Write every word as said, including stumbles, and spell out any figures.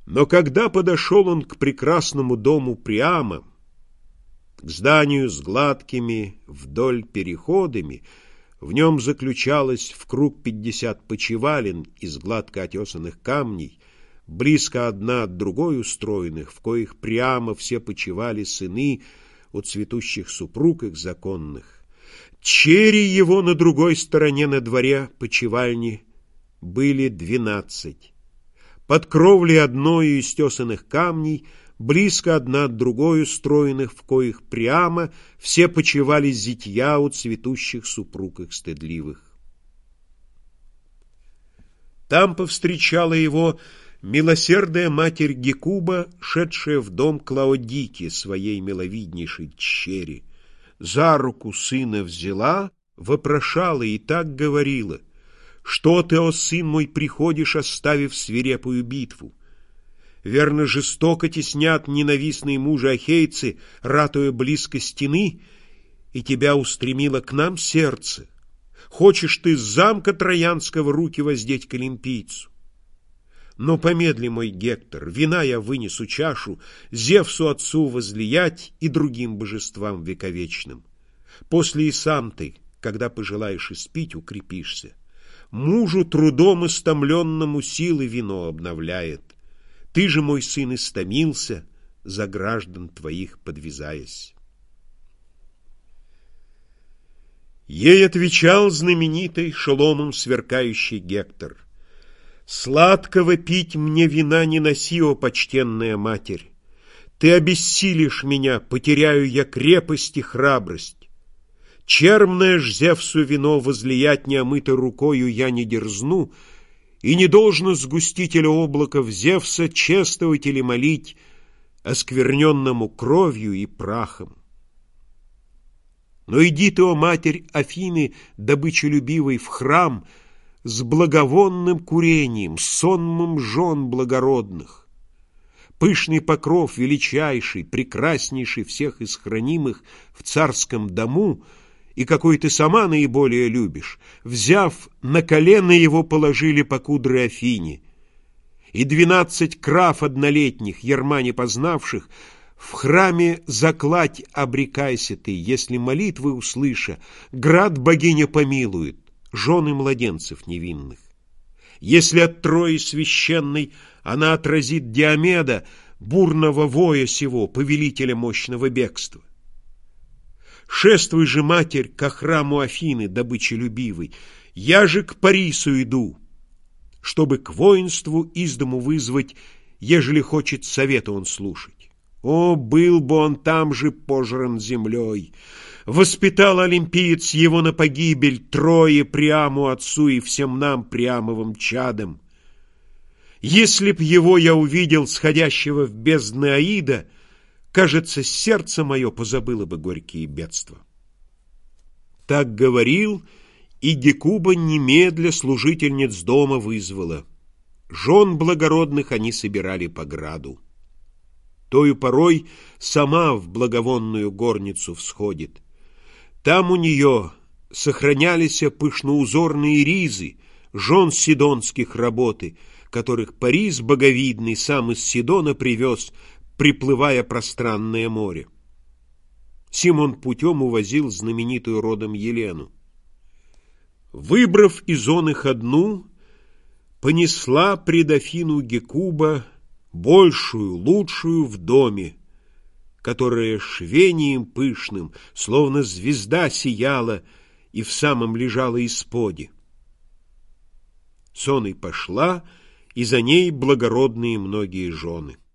Но когда подошел он к прекрасному дому Приама, к зданию с гладкими вдоль переходами, в нем заключалось в круг пятьдесят почевален из гладко отесанных камней, близко одна от другой устроенных, в коих прямо все почивали сыны у цветущих супруг их законных. Чери его на другой стороне на дворе почивальни были двенадцать. Под кровлей одною из тесаных камней, близко одна от другой устроенных, в коих прямо все почивали зятья у цветущих супруг их стыдливых. Там повстречала его милосердная матерь Гекуба, шедшая в дом Клаодики, своей миловиднейшей тщери. За руку сына взяла, вопрошала и так говорила: «Что ты, о сын мой, приходишь, оставив свирепую битву? Верно, жестоко теснят ненавистные мужи ахейцы, ратуя близко стены, и тебя устремило к нам сердце. Хочешь ты с замка Троянского руки воздеть к олимпийцу? Но помедли, мой Гектор, вина я вынесу чашу, Зевсу отцу возлиять и другим божествам вековечным. После и сам ты, когда пожелаешь испить, укрепишься. Мужу трудом истомленному силы вино обновляет. Ты же, мой сын, истомился, за граждан твоих подвязаясь». Ей отвечал знаменитый шеломом сверкающий Гектор: «Сладкого пить мне вина не носи, о почтенная матерь! Ты обессилишь меня, потеряю я крепость и храбрость. Чермное ж Зевсу вино возлиять неомытой рукою я не дерзну, и не должно сгустителя облаков Зевса чествовать или молить, оскверненному кровью и прахом. Но иди ты, о матерь Афины, добычелюбивой, в храм с благовонным курением, сонмом жен благородных. Пышный покров, величайший, прекраснейший всех из хранимых в царском дому, и какой ты сама наиболее любишь, взяв, на колено его положили покудры Афине, и двенадцать крав однолетних, ярма не познавших, в храме закладь обрекайся ты, если молитвы услыша, град богиня помилует, жены младенцев невинных. Если от Трои священной она отразит Диомеда, бурного воя сего, повелителя мощного бегства. Шествуй же, матерь, ко храму Афины, добычелюбивой, я же к Парису иду, чтобы к воинству из дому вызвать, ежели хочет совета он слушать. О, был бы он там же пожран землей! Воспитал олимпиец его на погибель, Трое Приаму отцу и всем нам Приамовым чадам. Если б его я увидел, сходящего в бездны Аида, кажется, сердце мое позабыло бы горькие бедства». Так говорил, и Гекуба немедля служительниц дома вызвала. Жен благородных они собирали по граду. Тою порой сама в благовонную горницу всходит. Там у нее сохранялись пышноузорные ризы, жен сидонских работы, которых Парис боговидный сам из Сидона привез, приплывая пространное море. Симон путем увозил знаменитую родом Елену. Выбрав из он их одну, понесла пред Афину Гекуба большую, лучшую в доме, которая швением пышным, словно звезда, сияла и в самом лежала исподе. Сон и пошла, и за ней благородные многие жены.